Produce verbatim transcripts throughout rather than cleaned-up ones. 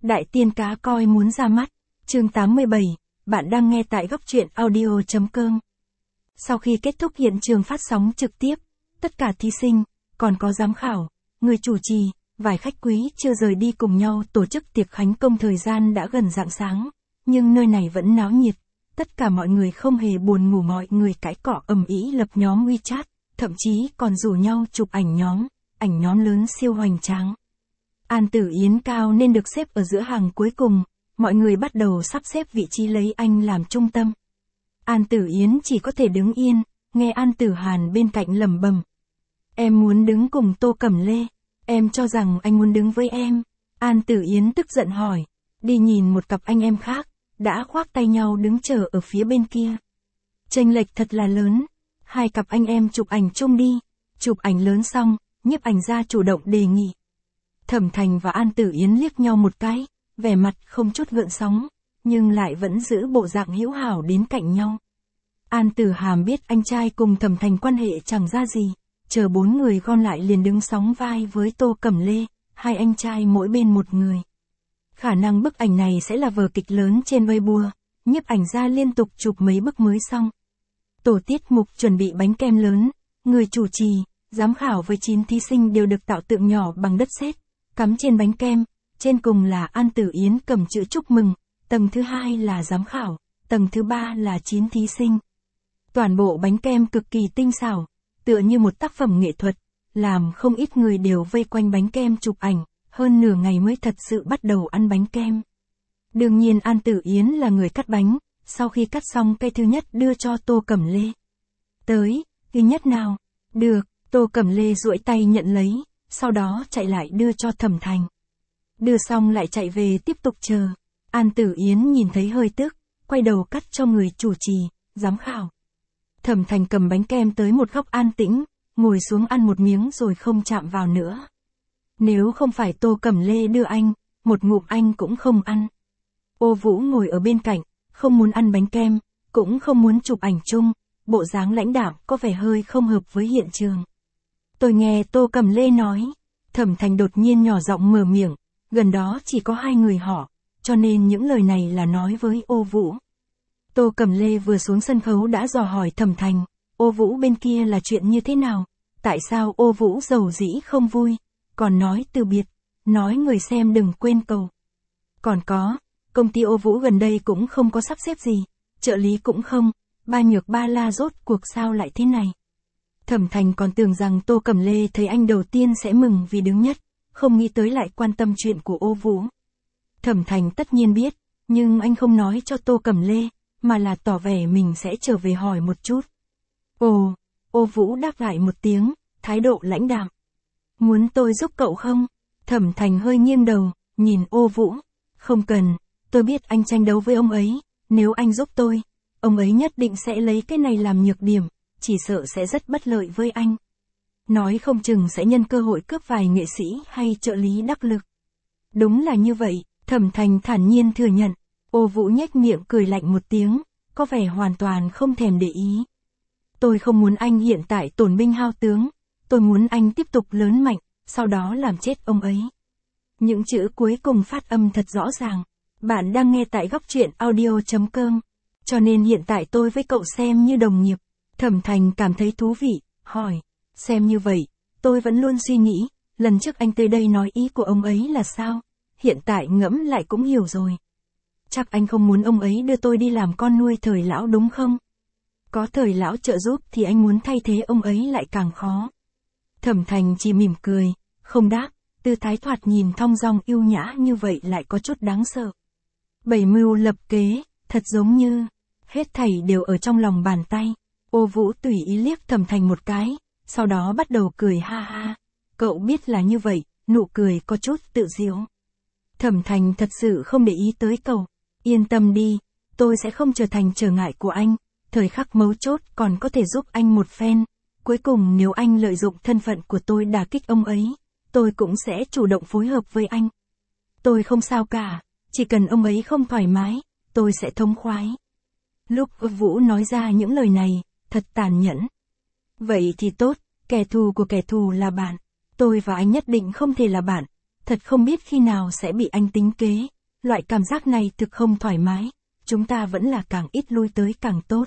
Đại tiên cá coi muốn ra mắt, chương tám mươi bảy, bạn đang nghe tại góc truyện audio.com. Sau khi kết thúc hiện trường phát sóng trực tiếp, tất cả thí sinh, còn có giám khảo, người chủ trì, vài khách quý chưa rời đi cùng nhau tổ chức tiệc khánh công. Thời gian đã gần rạng sáng, nhưng nơi này vẫn náo nhiệt, tất cả mọi người không hề buồn ngủ, mọi người cãi cọ ầm ĩ lập nhóm WeChat, thậm chí còn rủ nhau chụp ảnh nhóm, ảnh nhóm lớn siêu hoành tráng. An Tử Yến cao nên được xếp ở giữa hàng cuối cùng, mọi người bắt đầu sắp xếp vị trí lấy anh làm trung tâm. An Tử Yến chỉ có thể đứng yên, nghe An Tử Hàn bên cạnh lẩm bẩm. Em muốn đứng cùng Tô Cẩm Lê, em cho rằng anh muốn đứng với em. An Tử Yến tức giận hỏi, đi nhìn một cặp anh em khác, đã khoác tay nhau đứng chờ ở phía bên kia. Chênh lệch thật là lớn, hai cặp anh em chụp ảnh chung đi. Chụp ảnh lớn xong, nhiếp ảnh gia chủ động đề nghị. Thẩm Thành và An Tử Yến liếc nhau một cái, vẻ mặt không chút gợn sóng, nhưng lại vẫn giữ bộ dạng hữu hảo đến cạnh nhau. An Tử Hàm biết anh trai cùng Thẩm Thành quan hệ chẳng ra gì, chờ bốn người gom lại liền đứng sóng vai với Tô Cẩm Lê, hai anh trai mỗi bên một người. Khả năng bức ảnh này sẽ là vở kịch lớn trên Weibo, nhiếp ảnh gia liên tục chụp mấy bức mới xong. Tổ tiết mục chuẩn bị bánh kem lớn, người chủ trì, giám khảo với chín thí sinh đều được tạo tượng nhỏ bằng đất sét, cắm trên bánh kem, trên cùng là An Tử Yến cầm chữ chúc mừng, tầng thứ hai là giám khảo, tầng thứ ba là chín thí sinh. Toàn bộ bánh kem cực kỳ tinh xảo, tựa như một tác phẩm nghệ thuật, làm không ít người đều vây quanh bánh kem chụp ảnh, hơn nửa ngày mới thật sự bắt đầu ăn bánh kem. Đương nhiên An Tử Yến là người cắt bánh, sau khi cắt xong cây thứ nhất đưa cho Tô Cẩm Lê. Tới, thứ nhất nào? Được, Tô Cẩm Lê duỗi tay nhận lấy, sau đó chạy lại đưa cho Thẩm Thành. Đưa xong lại chạy về tiếp tục chờ. An Tử Yến nhìn thấy hơi tức, quay đầu cắt cho người chủ trì, giám khảo. Thẩm Thành cầm bánh kem tới một góc an tĩnh, ngồi xuống ăn một miếng rồi không chạm vào nữa. Nếu không phải Tô Cẩm Lê đưa anh, một ngụm anh cũng không ăn. Ô Vũ ngồi ở bên cạnh, không muốn ăn bánh kem, cũng không muốn chụp ảnh chung, bộ dáng lãnh đạm có vẻ hơi không hợp với hiện trường. Tôi nghe Tô Cẩm Lê nói, Thẩm Thành đột nhiên nhỏ giọng mở miệng, gần đó chỉ có hai người họ, cho nên những lời này là nói với Ô Vũ. Tô Cẩm Lê vừa xuống sân khấu đã dò hỏi Thẩm Thành, Ô Vũ bên kia là chuyện như thế nào, tại sao Ô Vũ giàu dĩ không vui, còn nói từ biệt, nói người xem đừng quên cầu. Còn có, công ty Ô Vũ gần đây cũng không có sắp xếp gì, trợ lý cũng không, ba nhược ba la rốt cuộc sao lại thế này. Thẩm Thành còn tưởng rằng Tô Cẩm Lê thấy anh đầu tiên sẽ mừng vì đứng nhất, không nghĩ tới lại quan tâm chuyện của Ô Vũ. Thẩm Thành tất nhiên biết, nhưng anh không nói cho Tô Cẩm Lê, mà là tỏ vẻ mình sẽ trở về hỏi một chút. Ồ, Ô Vũ đáp lại một tiếng, thái độ lãnh đạm. Muốn tôi giúp cậu không? Thẩm Thành hơi nghiêng đầu, nhìn Ô Vũ. Không cần, tôi biết anh tranh đấu với ông ấy, nếu anh giúp tôi, ông ấy nhất định sẽ lấy cái này làm nhược điểm, chỉ sợ sẽ rất bất lợi với anh. Nói không chừng sẽ nhân cơ hội cướp vài nghệ sĩ hay trợ lý đắc lực. Đúng là như vậy, Thẩm Thành thản nhiên thừa nhận. Ô Vũ nhếch miệng cười lạnh một tiếng, có vẻ hoàn toàn không thèm để ý. Tôi không muốn anh hiện tại tổn binh hao tướng, tôi muốn anh tiếp tục lớn mạnh, sau đó làm chết ông ấy. Những chữ cuối cùng phát âm thật rõ ràng. Bạn đang nghe tại góc truyện audio.com, cho nên hiện tại tôi với cậu xem như đồng nghiệp. Thẩm Thành cảm thấy thú vị, hỏi, xem như vậy, tôi vẫn luôn suy nghĩ, lần trước anh tới đây nói ý của ông ấy là sao, hiện tại ngẫm lại cũng hiểu rồi. Chắc anh không muốn ông ấy đưa tôi đi làm con nuôi Thời Lão đúng không? Có Thời Lão trợ giúp thì anh muốn thay thế ông ấy lại càng khó. Thẩm Thành chỉ mỉm cười, không đáp, tư thái thoạt nhìn thong dong yêu nhã như vậy lại có chút đáng sợ. Bảy mưu lập kế, thật giống như, hết thảy đều ở trong lòng bàn tay. Ô Vũ tùy ý liếc Thẩm Thành một cái, sau đó bắt đầu cười ha ha. Cậu biết là như vậy, nụ cười có chút tự giễu. Thẩm Thành thật sự không để ý tới cậu. Yên tâm đi, tôi sẽ không trở thành trở ngại của anh, thời khắc mấu chốt còn có thể giúp anh một phen. Cuối cùng nếu anh lợi dụng thân phận của tôi đả kích ông ấy, tôi cũng sẽ chủ động phối hợp với anh. Tôi không sao cả, chỉ cần ông ấy không thoải mái, tôi sẽ thông khoái. Lúc Vũ nói ra những lời này, thật tàn nhẫn. Vậy thì tốt, kẻ thù của kẻ thù là bạn. Tôi và anh nhất định không thể là bạn. Thật không biết khi nào sẽ bị anh tính kế, loại cảm giác này thực không thoải mái, chúng ta vẫn là càng ít lui tới càng tốt.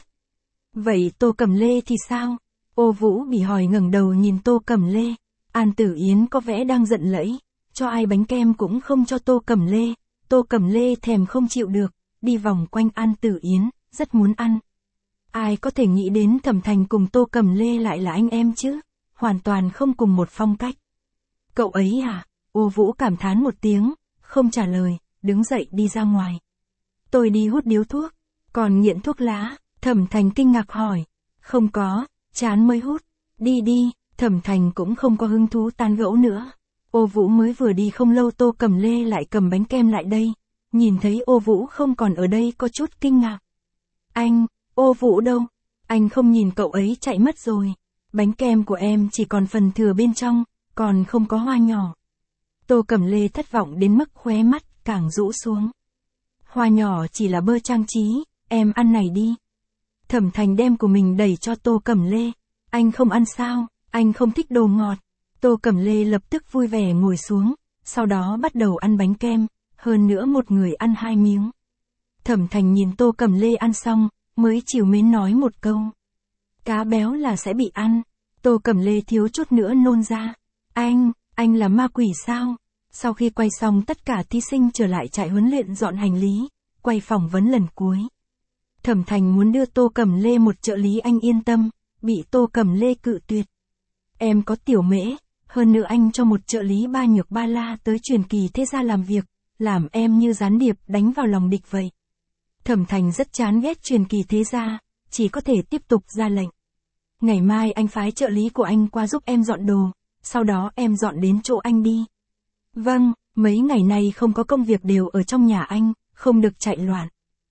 Vậy Tô Cẩm Lê thì sao? Ô Vũ bị hỏi ngẩng đầu nhìn Tô Cẩm Lê. An Tử Yến có vẻ đang giận lẫy, cho ai bánh kem cũng không cho Tô Cẩm Lê. Tô Cẩm Lê thèm không chịu được, đi vòng quanh An Tử Yến, rất muốn ăn. Ai có thể nghĩ đến Thẩm Thành cùng Tô Cẩm Lê lại là anh em chứ? Hoàn toàn không cùng một phong cách. Cậu ấy à? Ô Vũ cảm thán một tiếng, không trả lời, đứng dậy đi ra ngoài. Tôi đi hút điếu thuốc, còn nghiện thuốc lá. Thẩm Thành kinh ngạc hỏi. Không có, chán mới hút. Đi đi, Thẩm Thành cũng không có hứng thú tán gẫu nữa. Ô Vũ mới vừa đi không lâu Tô Cẩm Lê lại cầm bánh kem lại đây. Nhìn thấy Ô Vũ không còn ở đây có chút kinh ngạc. Anh, Ô Vũ đâu? Anh không nhìn cậu ấy chạy mất rồi. Bánh kem của em chỉ còn phần thừa bên trong, còn không có hoa nhỏ. Tô Cẩm Lê thất vọng đến mức khóe mắt càng rũ xuống. Hoa nhỏ chỉ là bơ trang trí, em ăn này đi. Thẩm Thành đem của mình đẩy cho Tô Cẩm Lê. Anh không ăn sao, anh không thích đồ ngọt. Tô Cẩm Lê lập tức vui vẻ ngồi xuống, sau đó bắt đầu ăn bánh kem, hơn nữa một người ăn hai miếng. Thẩm Thành nhìn Tô Cẩm Lê ăn xong, mới trìu mến nói một câu. Cá béo là sẽ bị ăn. Tô Cẩm Lê thiếu chút nữa nôn ra. Anh, anh là ma quỷ sao? Sau khi quay xong tất cả thí sinh trở lại trại huấn luyện dọn hành lý, quay phỏng vấn lần cuối. Thẩm Thành muốn đưa Tô Cẩm Lê một trợ lý anh yên tâm, bị Tô Cẩm Lê cự tuyệt. Em có tiểu mễ, hơn nữa anh cho một trợ lý ba nhược ba la tới truyền kỳ thế gia làm việc, làm em như gián điệp đánh vào lòng địch vậy. Thẩm Thành rất chán ghét truyền kỳ thế gia, chỉ có thể tiếp tục ra lệnh. Ngày mai anh phái trợ lý của anh qua giúp em dọn đồ, sau đó em dọn đến chỗ anh đi. Vâng, mấy ngày nay không có công việc đều ở trong nhà anh, không được chạy loạn.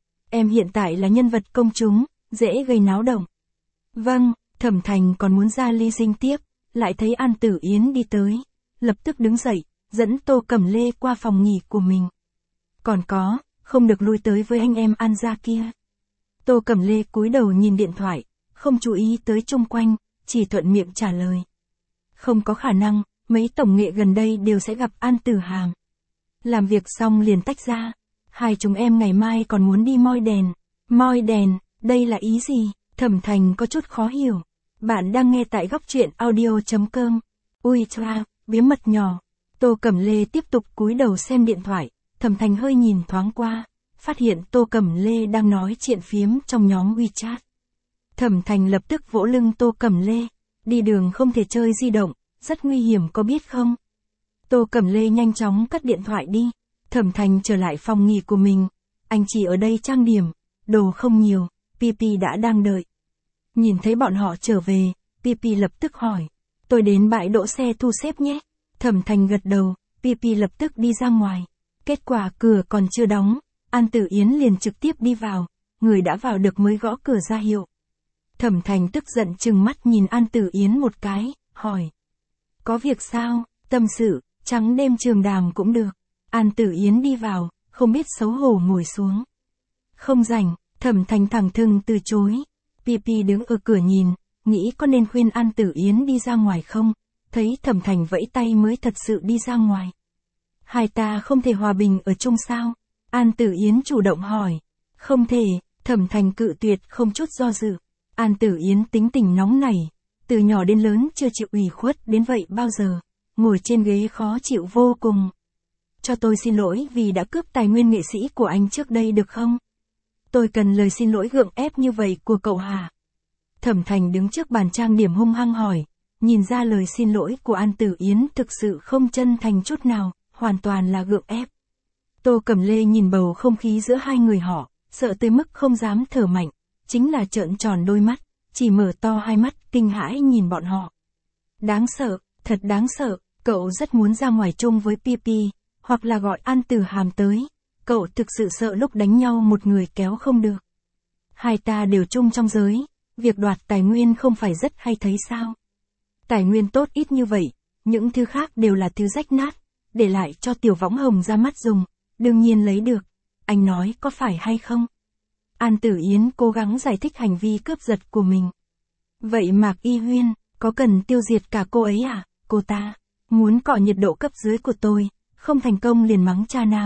Em hiện tại là nhân vật công chúng, dễ gây náo động. Vâng, Thẩm Thành còn muốn ra ly dinh tiếp, lại thấy An Tử Yến đi tới, lập tức đứng dậy, dẫn Tô Cẩm Lê qua phòng nghỉ của mình. Còn có, không được lui tới với anh em An gia kia. Tô Cẩm Lê cúi đầu nhìn điện thoại, không chú ý tới chung quanh, chỉ thuận miệng trả lời. Không có khả năng, mấy tổng nghệ gần đây đều sẽ gặp An Tử Hàm. Làm việc xong liền tách ra. Hai chúng em ngày mai còn muốn đi moi đèn. Moi đèn, đây là ý gì? Thẩm Thành có chút khó hiểu. Bạn đang nghe tại góc truyện audio.com. Ui choa, bí mật nhỏ. Tô Cẩm Lê tiếp tục cúi đầu xem điện thoại. Thẩm Thành hơi nhìn thoáng qua, phát hiện Tô Cẩm Lê đang nói chuyện phiếm trong nhóm WeChat. Thẩm Thành lập tức vỗ lưng Tô Cẩm Lê. Đi đường không thể chơi di động, rất nguy hiểm có biết không? Tô Cẩm Lê nhanh chóng cất điện thoại đi. Thẩm Thành trở lại phòng nghỉ của mình. Anh chỉ ở đây trang điểm, đồ không nhiều, Pipi đã đang đợi. Nhìn thấy bọn họ trở về, Pipi lập tức hỏi. Tôi đến bãi đỗ xe thu xếp nhé. Thẩm Thành gật đầu, Pipi lập tức đi ra ngoài. Kết quả cửa còn chưa đóng, An Tử Yến liền trực tiếp đi vào, người đã vào được mới gõ cửa ra hiệu. Thẩm Thành tức giận trừng mắt nhìn An Tử Yến một cái, hỏi. Có việc sao, tâm sự, trắng đêm trường đàm cũng được. An Tử Yến đi vào, không biết xấu hổ ngồi xuống. Không rảnh, Thẩm Thành thẳng thừng từ chối. Pipi đứng ở cửa nhìn, nghĩ có nên khuyên An Tử Yến đi ra ngoài không, thấy Thẩm Thành vẫy tay mới thật sự đi ra ngoài. Hai ta không thể hòa bình ở chung sao? An Tử Yến chủ động hỏi. Không thể, Thẩm Thành cự tuyệt không chút do dự. An Tử Yến tính tình nóng nảy, từ nhỏ đến lớn chưa chịu ủy khuất đến vậy bao giờ, ngồi trên ghế khó chịu vô cùng. Cho tôi xin lỗi vì đã cướp tài nguyên nghệ sĩ của anh trước đây được không? Tôi cần lời xin lỗi gượng ép như vậy của cậu hả? Thẩm Thành đứng trước bàn trang điểm hung hăng hỏi, nhìn ra lời xin lỗi của An Tử Yến thực sự không chân thành chút nào, hoàn toàn là gượng ép. Tô Cẩm Lê nhìn bầu không khí giữa hai người họ, sợ tới mức không dám thở mạnh, chính là trợn tròn đôi mắt, chỉ mở to hai mắt kinh hãi nhìn bọn họ. Đáng sợ, thật đáng sợ, cậu rất muốn ra ngoài chung với Pipi, hoặc là gọi An Tử Hàm tới, cậu thực sự sợ lúc đánh nhau một người kéo không được. Hai ta đều chung trong giới, việc đoạt tài nguyên không phải rất hay thấy sao? Tài nguyên tốt ít như vậy, những thứ khác đều là thứ rách nát, để lại cho Tiểu Võng Hồng ra mắt dùng, đương nhiên lấy được. Anh nói có phải hay không? An Tử Yến cố gắng giải thích hành vi cướp giật của mình. Vậy Mạc Y Huyên, có cần tiêu diệt cả cô ấy à? Cô ta muốn cọ nhiệt độ cấp dưới của tôi, không thành công liền mắng cha nam,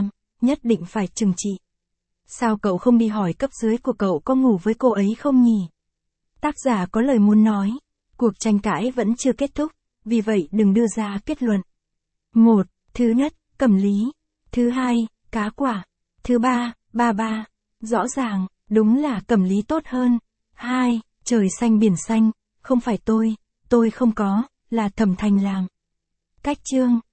nhất định phải trừng trị. Sao cậu không đi hỏi cấp dưới của cậu có ngủ với cô ấy không nhỉ? Tác giả có lời muốn nói, cuộc tranh cãi vẫn chưa kết thúc, vì vậy đừng đưa ra kết luận. một. Thứ nhất, Cẩm Lý. Thứ hai, Cá Quả. Thứ ba, Ba Ba. Rõ ràng, đúng là Cẩm Lý tốt hơn. hai. Trời xanh biển xanh, không phải tôi, tôi không có, là Thẩm Thành làm. Cách chương